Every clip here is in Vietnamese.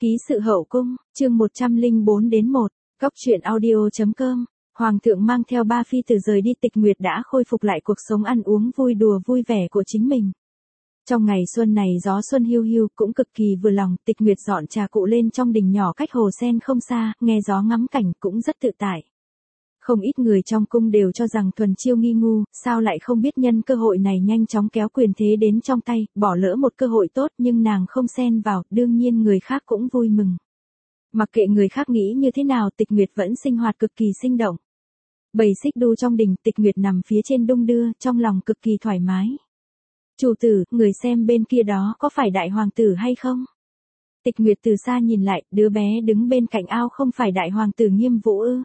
Ký sự hậu cung, chương 104-1, Góc truyện audio.com. Hoàng thượng mang theo ba phi tử rời đi, Tịch Nguyệt đã khôi phục lại cuộc sống ăn uống vui đùa vui vẻ của chính mình. Trong ngày xuân này gió xuân hiu hiu cũng cực kỳ vừa lòng, Tịch Nguyệt dọn trà cụ lên trong đình nhỏ cách hồ sen không xa, nghe gió ngắm cảnh cũng rất tự tại. Không ít người trong cung đều cho rằng Thuần Chiêu nghi ngu, sao lại không biết nhân cơ hội này nhanh chóng kéo quyền thế đến trong tay, bỏ lỡ một cơ hội tốt, nhưng nàng không xen vào, đương nhiên người khác cũng vui mừng. Mặc kệ người khác nghĩ như thế nào, Tịch Nguyệt vẫn sinh hoạt cực kỳ sinh động. Bầy xích đu trong đình, Tịch Nguyệt nằm phía trên đung đưa, trong lòng cực kỳ thoải mái. Chủ tử, người xem bên kia đó có phải đại hoàng tử hay không? Tịch Nguyệt từ xa nhìn lại, đứa bé đứng bên cạnh ao không phải đại hoàng tử Nghiêm Vũ ư?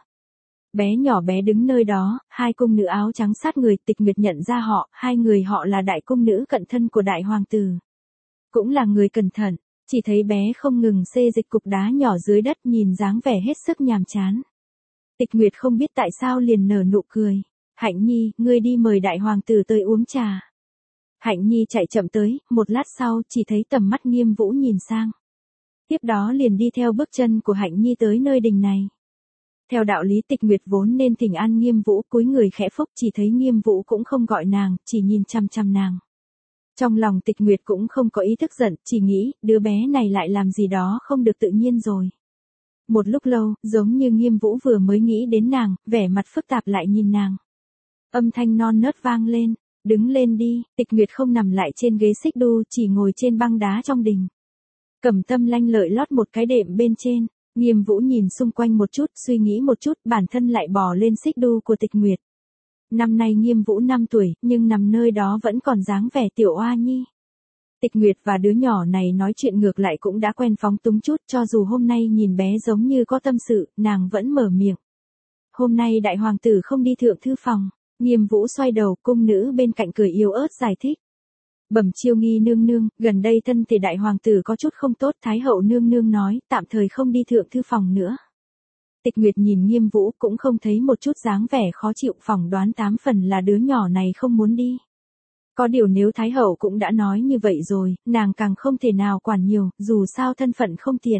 Bé nhỏ bé đứng nơi đó, hai cung nữ áo trắng sát người, Tịch Nguyệt nhận ra họ, hai người họ là đại cung nữ cận thân của đại hoàng tử. Cũng là người cẩn thận, chỉ thấy bé không ngừng xê dịch cục đá nhỏ dưới đất, nhìn dáng vẻ hết sức nhàm chán. Tịch Nguyệt không biết tại sao liền nở nụ cười. Hạnh Nhi, ngươi đi mời đại hoàng tử tới uống trà. Hạnh Nhi chạy chậm tới, một lát sau chỉ thấy tầm mắt Nghiêm Vũ nhìn sang. Tiếp đó liền đi theo bước chân của Hạnh Nhi tới nơi đình này. Theo đạo lý Tịch Nguyệt vốn nên thỉnh an Nghiêm Vũ, cúi người khẽ phúc, chỉ thấy Nghiêm Vũ cũng không gọi nàng, chỉ nhìn chăm chăm nàng. Trong lòng Tịch Nguyệt cũng không có ý thức giận, chỉ nghĩ, đứa bé này lại làm gì đó không được tự nhiên rồi. Một lúc lâu, giống như Nghiêm Vũ vừa mới nghĩ đến nàng, vẻ mặt phức tạp lại nhìn nàng. Âm thanh non nớt vang lên, đứng lên đi, Tịch Nguyệt không nằm lại trên ghế xích đu, chỉ ngồi trên băng đá trong đình. Cẩm Tâm lanh lợi lót một cái đệm bên trên. Nghiêm Vũ nhìn xung quanh một chút, suy nghĩ một chút, bản thân lại bò lên xích đu của Tịch Nguyệt. Năm nay Nghiêm Vũ 5 tuổi, nhưng nằm nơi đó vẫn còn dáng vẻ tiểu oa nhi. Tịch Nguyệt và đứa nhỏ này nói chuyện ngược lại cũng đã quen phóng túng chút, cho dù hôm nay nhìn bé giống như có tâm sự, nàng vẫn mở miệng. Hôm nay đại hoàng tử không đi thượng thư phòng. Nghiêm Vũ xoay đầu, cung nữ bên cạnh cười yếu ớt giải thích. Bẩm Chiêu nghi nương nương, gần đây thân thể đại hoàng tử có chút không tốt, Thái hậu nương nương nói, tạm thời không đi thượng thư phòng nữa. Tịch Nguyệt nhìn Nghiêm Vũ cũng không thấy một chút dáng vẻ khó chịu, phỏng đoán 8 phần là đứa nhỏ này không muốn đi. Có điều nếu Thái hậu cũng đã nói như vậy rồi, nàng càng không thể nào quản nhiều, dù sao thân phận không tiện.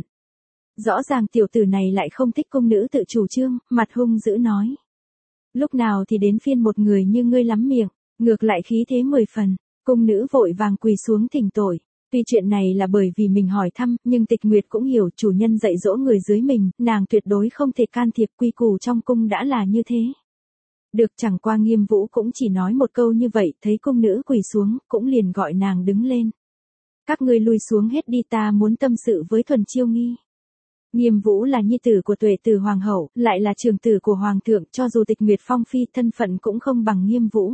Rõ ràng tiểu tử này lại không thích cung nữ tự chủ trương, mặt hung dữ nói. Lúc nào thì đến phiên một người như ngươi lắm miệng, ngược lại khí thế 10 phần. Cung nữ vội vàng quỳ xuống thỉnh tội. Tuy chuyện này là bởi vì mình hỏi thăm, nhưng Tịch Nguyệt cũng hiểu chủ nhân dạy dỗ người dưới mình, nàng tuyệt đối không thể can thiệp, quy củ trong cung đã là như thế. Được, chẳng qua Nghiêm Vũ cũng chỉ nói một câu như vậy, thấy cung nữ quỳ xuống, cũng liền gọi nàng đứng lên. Các ngươi lui xuống hết đi, ta muốn tâm sự với Thuần Chiêu nghi. Nghiêm Vũ là nhi tử của Tuệ Tử hoàng hậu, lại là trưởng tử của hoàng thượng, cho dù Tịch Nguyệt phong phi thân phận cũng không bằng Nghiêm Vũ.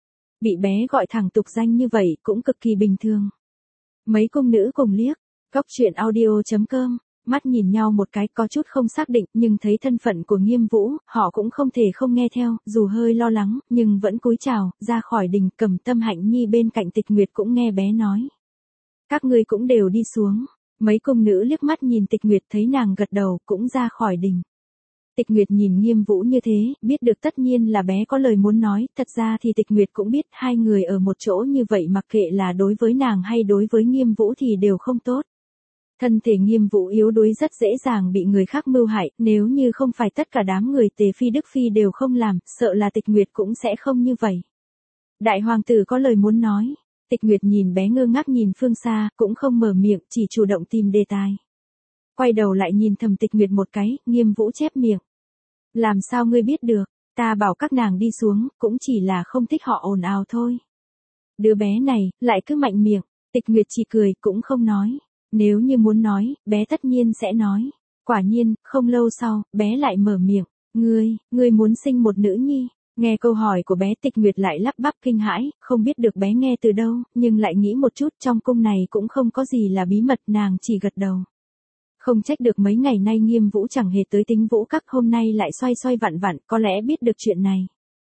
Bị bé gọi thẳng tục danh như vậy cũng cực kỳ bình thường. Mấy cung nữ cùng liếc, Góc truyện audio.com, mắt nhìn nhau một cái, có chút không xác định, nhưng thấy thân phận của Nghiêm Vũ, họ cũng không thể không nghe theo, dù hơi lo lắng, nhưng vẫn cúi chào, ra khỏi đình. Cẩm Tâm Hạnh Nhi bên cạnh Tịch Nguyệt cũng nghe bé nói. Các ngươi cũng đều đi xuống. Mấy cung nữ liếc mắt nhìn Tịch Nguyệt, thấy nàng gật đầu, cũng ra khỏi đình. Tịch Nguyệt nhìn Nghiêm Vũ như thế, biết được tất nhiên là bé có lời muốn nói, thật ra thì Tịch Nguyệt cũng biết hai người ở một chỗ như vậy mặc kệ là đối với nàng hay đối với Nghiêm Vũ thì đều không tốt. Thân thể Nghiêm Vũ yếu đuối rất dễ dàng bị người khác mưu hại, nếu như không phải tất cả đám người Tề Phi Đức Phi đều không làm, sợ là Tịch Nguyệt cũng sẽ không như vậy. Đại hoàng tử có lời muốn nói. Tịch Nguyệt nhìn bé ngơ ngác nhìn phương xa, cũng không mở miệng, chỉ chủ động tìm đề tài. Quay đầu lại nhìn thầm Tịch Nguyệt một cái, Nghiêm Vũ chép miệng. Làm sao ngươi biết được, ta bảo các nàng đi xuống, cũng chỉ là không thích họ ồn ào thôi. Đứa bé này, lại cứ mạnh miệng, Tịch Nguyệt chỉ cười, cũng không nói. Nếu như muốn nói, bé tất nhiên sẽ nói. Quả nhiên, không lâu sau, bé lại mở miệng. Ngươi muốn sinh một nữ nhi. Nghe câu hỏi của bé Tịch Nguyệt lại lắp bắp kinh hãi, không biết được bé nghe từ đâu, nhưng lại nghĩ một chút trong cung này cũng không có gì là bí mật, nàng chỉ gật đầu. Không trách được mấy ngày nay Nghiêm Vũ chẳng hề tới Tính Vũ Các, hôm nay lại xoay xoay vặn vặn, có lẽ biết được chuyện này.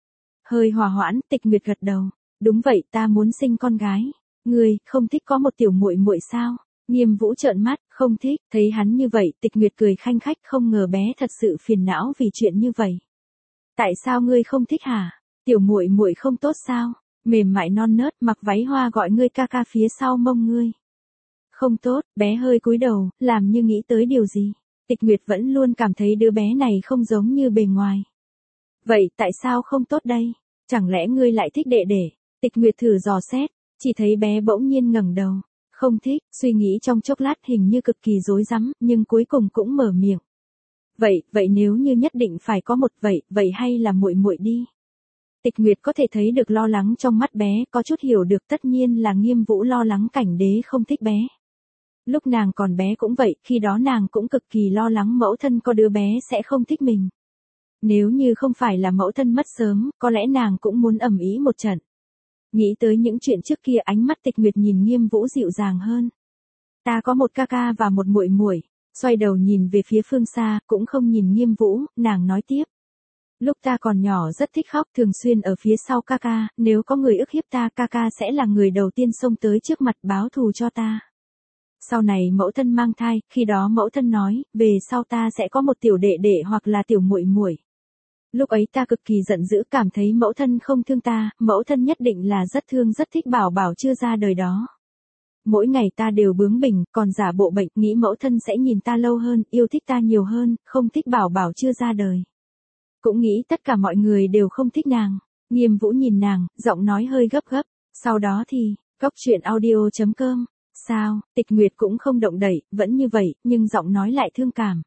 Hơi hòa hoãn, Tịch Nguyệt gật đầu. Đúng vậy, ta muốn sinh con gái. Ngươi không thích có một tiểu muội muội sao? Nghiêm Vũ trợn mắt, không thích. Thấy hắn như vậy, Tịch Nguyệt cười khanh khách, không ngờ bé thật sự phiền não vì chuyện như vậy. Tại sao ngươi không thích hả? Tiểu muội muội không tốt sao? Mềm mại non nớt, mặc váy hoa gọi ngươi ca ca phía sau mông ngươi. Không tốt, bé hơi cúi đầu, làm như nghĩ tới điều gì. Tịch Nguyệt vẫn luôn cảm thấy đứa bé này không giống như bề ngoài. Vậy tại sao không tốt đây? Chẳng lẽ ngươi lại thích đệ đệ? Tịch Nguyệt thử dò xét, chỉ thấy bé bỗng nhiên ngẩng đầu. Không thích, suy nghĩ trong chốc lát hình như cực kỳ rối rắm, nhưng cuối cùng cũng mở miệng. Vậy nếu như nhất định phải có một vậy hay là muội muội đi. Tịch Nguyệt có thể thấy được lo lắng trong mắt bé, có chút hiểu được tất nhiên là Nghiêm Vũ lo lắng Cảnh Đế không thích bé. Lúc nàng còn bé cũng vậy, khi đó nàng cũng cực kỳ lo lắng mẫu thân có đứa bé sẽ không thích mình. Nếu như không phải là mẫu thân mất sớm, có lẽ nàng cũng muốn ầm ĩ một trận. Nghĩ tới những chuyện trước kia, ánh mắt Tịch Nguyệt nhìn Nghiêm Vũ dịu dàng hơn. Ta có một ca ca và một muội muội. Xoay đầu nhìn về phía phương xa, cũng không nhìn Nghiêm Vũ, nàng nói tiếp. Lúc ta còn nhỏ rất thích khóc, thường xuyên ở phía sau ca ca, nếu có người ức hiếp ta, ca ca sẽ là người đầu tiên xông tới trước mặt báo thù cho ta. Sau này mẫu thân mang thai, khi đó mẫu thân nói, về sau ta sẽ có một tiểu đệ đệ hoặc là tiểu muội muội. Lúc ấy ta cực kỳ giận dữ, cảm thấy mẫu thân không thương ta, mẫu thân nhất định là rất thương rất thích Bảo Bảo chưa ra đời đó. Mỗi ngày ta đều bướng bỉnh, còn giả bộ bệnh, nghĩ mẫu thân sẽ nhìn ta lâu hơn, yêu thích ta nhiều hơn, không thích Bảo Bảo chưa ra đời. Cũng nghĩ tất cả mọi người đều không thích nàng. Nghiêm Vũ nhìn nàng, giọng nói hơi gấp gấp. Sau đó thì, coctruyện.audio.com. Sao, Tịch Nguyệt cũng không động đậy, vẫn như vậy, nhưng giọng nói lại thương cảm.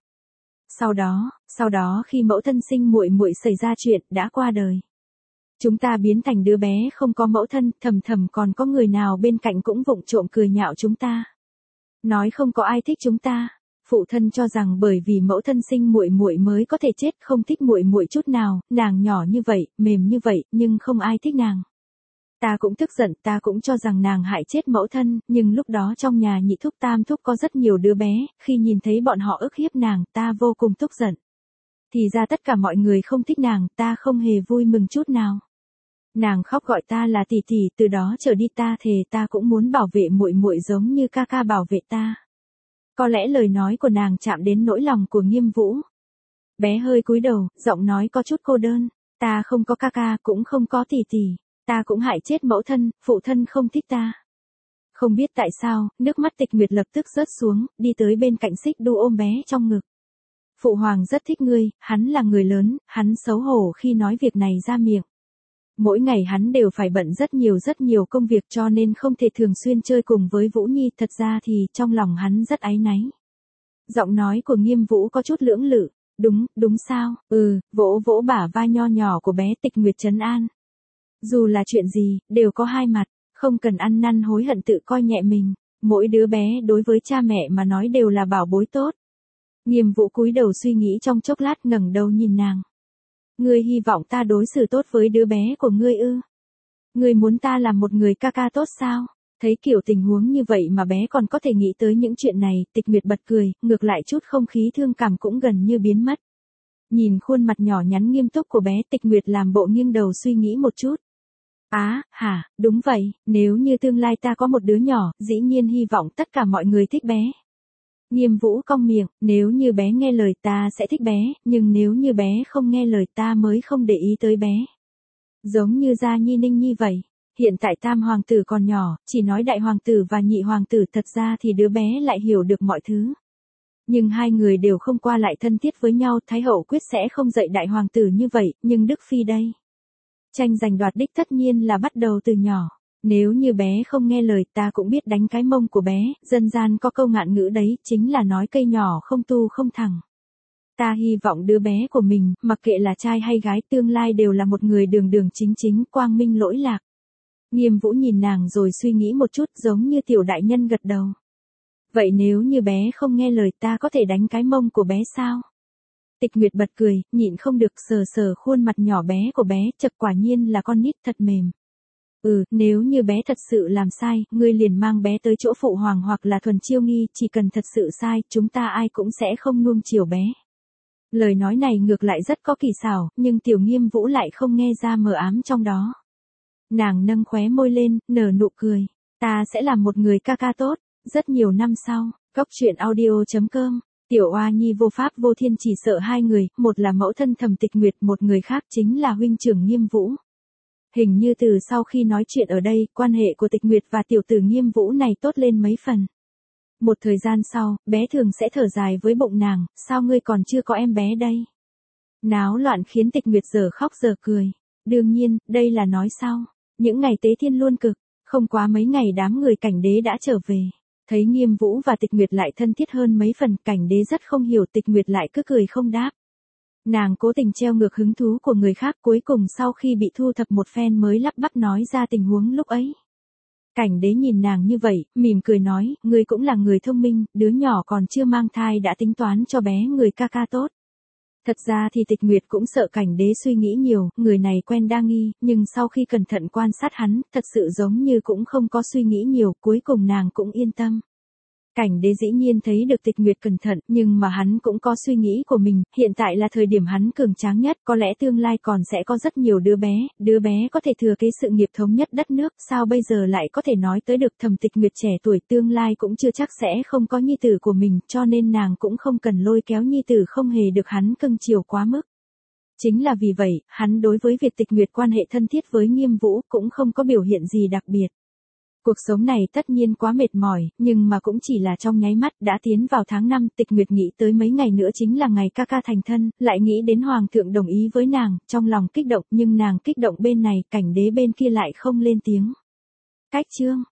Sau đó khi mẫu thân sinh muội muội xảy ra chuyện, đã qua đời. Chúng ta biến thành đứa bé không có mẫu thân, thầm còn có người nào bên cạnh cũng vụng trộm cười nhạo chúng ta. Nói không có ai thích chúng ta. Phụ thân cho rằng bởi vì mẫu thân sinh muội muội mới có thể chết, không thích muội muội chút nào, nàng nhỏ như vậy, mềm như vậy, nhưng không ai thích nàng. Ta cũng tức giận, ta cũng cho rằng nàng hại chết mẫu thân, nhưng lúc đó trong nhà nhị thúc tam thúc có rất nhiều đứa bé, khi nhìn thấy bọn họ ức hiếp nàng, ta vô cùng tức giận. Thì ra tất cả mọi người không thích nàng, ta không hề vui mừng chút nào. Nàng khóc gọi ta là tỷ tỷ, từ đó trở đi ta thề ta cũng muốn bảo vệ muội muội giống như ca ca bảo vệ ta. Có lẽ lời nói của nàng chạm đến nỗi lòng của Nghiêm Vũ. Bé hơi cúi đầu, giọng nói có chút cô đơn. Ta không có ca ca, cũng không có tỷ tỷ. Ta cũng hại chết mẫu thân, phụ thân không thích ta. Không biết tại sao, nước mắt Tịch Nguyệt lập tức rớt xuống, đi tới bên cạnh Xích Đu ôm bé trong ngực. Phụ hoàng rất thích ngươi, hắn là người lớn, hắn xấu hổ khi nói việc này ra miệng. Mỗi ngày hắn đều phải bận rất nhiều công việc cho nên không thể thường xuyên chơi cùng với Vũ Nhi, thật ra thì trong lòng hắn rất áy náy. Giọng nói của Nghiêm Vũ có chút lưỡng lự, đúng sao, vỗ vỗ bả vai nho nhỏ của bé. Tịch Nguyệt trấn an. Dù là chuyện gì, đều có hai mặt, không cần ăn năn hối hận tự coi nhẹ mình, mỗi đứa bé đối với cha mẹ mà nói đều là bảo bối tốt. Nghiêm Vũ cúi đầu suy nghĩ trong chốc lát, ngẩng đầu nhìn nàng. Ngươi hy vọng ta đối xử tốt với đứa bé của ngươi ư? Ngươi muốn ta làm một người ca ca tốt sao? Thấy kiểu tình huống như vậy mà bé còn có thể nghĩ tới những chuyện này, Tịch Nguyệt bật cười, ngược lại chút không khí thương cảm cũng gần như biến mất. Nhìn khuôn mặt nhỏ nhắn nghiêm túc của bé, Tịch Nguyệt làm bộ nghiêng đầu suy nghĩ một chút. Đúng vậy, nếu như tương lai ta có một đứa nhỏ, dĩ nhiên hy vọng tất cả mọi người thích bé. Nghiêm Vũ cong miệng, nếu như bé nghe lời ta sẽ thích bé, nhưng nếu như bé không nghe lời ta mới không để ý tới bé. Giống như Gia Nhi Ninh Nhi vậy, hiện tại tam hoàng tử còn nhỏ, chỉ nói đại hoàng tử và nhị hoàng tử, thật ra thì đứa bé lại hiểu được mọi thứ. Nhưng hai người đều không qua lại thân thiết với nhau, Thái hậu quyết sẽ không dạy đại hoàng tử như vậy, nhưng Đức Phi đây. Tranh giành đoạt đích tất nhiên là bắt đầu từ nhỏ. Nếu như bé không nghe lời ta cũng biết đánh cái mông của bé, dân gian có câu ngạn ngữ đấy, chính là nói cây nhỏ không tu không thẳng. Ta hy vọng đứa bé của mình, mặc kệ là trai hay gái, tương lai đều là một người đường đường chính quang minh lỗi lạc. Nghiêm Vũ nhìn nàng rồi suy nghĩ một chút, giống như tiểu đại nhân gật đầu. Vậy nếu như bé không nghe lời ta có thể đánh cái mông của bé sao? Tịch Nguyệt bật cười, nhịn không được sờ khuôn mặt nhỏ bé của bé, chật quả nhiên là con nít thật mềm. Nếu như bé thật sự làm sai, ngươi liền mang bé tới chỗ phụ hoàng hoặc là Thuần Chiêu Nghi, chỉ cần thật sự sai, chúng ta ai cũng sẽ không nuông chiều bé. Lời nói này ngược lại rất có kỳ xảo, nhưng Tiểu Nghiêm Vũ lại không nghe ra mờ ám trong đó. Nàng nâng khóe môi lên, nở nụ cười. Ta sẽ làm một người ca ca tốt. Rất nhiều năm sau, coctruyện.audio.com. Tiểu Oa Nhi vô pháp vô thiên chỉ sợ hai người, một là mẫu thân Thẩm Tịch Nguyệt, một người khác chính là huynh trưởng Nghiêm Vũ. Hình như từ sau khi nói chuyện ở đây, quan hệ của Tịch Nguyệt và tiểu tử Nghiêm Vũ này tốt lên mấy phần. Một thời gian sau, bé thường sẽ thở dài với bụng nàng, sao ngươi còn chưa có em bé đây? Náo loạn khiến Tịch Nguyệt giờ khóc giờ cười. Đương nhiên, đây là nói sau. Những ngày tế thiên luôn cực, không quá mấy ngày đám người Cảnh Đế đã trở về. Thấy Nghiêm Vũ và Tịch Nguyệt lại thân thiết hơn mấy phần, Cảnh Đế rất không hiểu, Tịch Nguyệt lại cứ cười không đáp. Nàng cố tình treo ngược hứng thú của người khác, cuối cùng sau khi bị thu thập một phen mới lắp bắp nói ra tình huống lúc ấy. Cảnh Đế nhìn nàng như vậy, mỉm cười nói, ngươi cũng là người thông minh, đứa nhỏ còn chưa mang thai đã tính toán cho bé người ca ca tốt. Thật ra thì Tịch Nguyệt cũng sợ Cảnh Đế suy nghĩ nhiều, người này quen đa nghi, nhưng sau khi cẩn thận quan sát hắn, thật sự giống như cũng không có suy nghĩ nhiều, cuối cùng nàng cũng yên tâm. Cảnh Đế dĩ nhiên thấy được Tịch Nguyệt cẩn thận, nhưng mà hắn cũng có suy nghĩ của mình, hiện tại là thời điểm hắn cường tráng nhất, có lẽ tương lai còn sẽ có rất nhiều đứa bé có thể thừa kế sự nghiệp thống nhất đất nước, sao bây giờ lại có thể nói tới được. Thẩm Tịch Nguyệt trẻ tuổi tương lai cũng chưa chắc sẽ không có nhi tử của mình, cho nên nàng cũng không cần lôi kéo nhi tử không hề được hắn cưng chiều quá mức. Chính là vì vậy, hắn đối với việc Tịch Nguyệt quan hệ thân thiết với Nghiêm Vũ cũng không có biểu hiện gì đặc biệt. Cuộc sống này tất nhiên quá mệt mỏi, nhưng mà cũng chỉ là trong nháy mắt. Đã tiến vào tháng 5, Tịch Nguyệt nghĩ tới mấy ngày nữa chính là ngày ca ca thành thân, lại nghĩ đến Hoàng thượng đồng ý với nàng, trong lòng kích động, nhưng nàng kích động bên này, Cảnh Đế bên kia lại không lên tiếng. Cách chương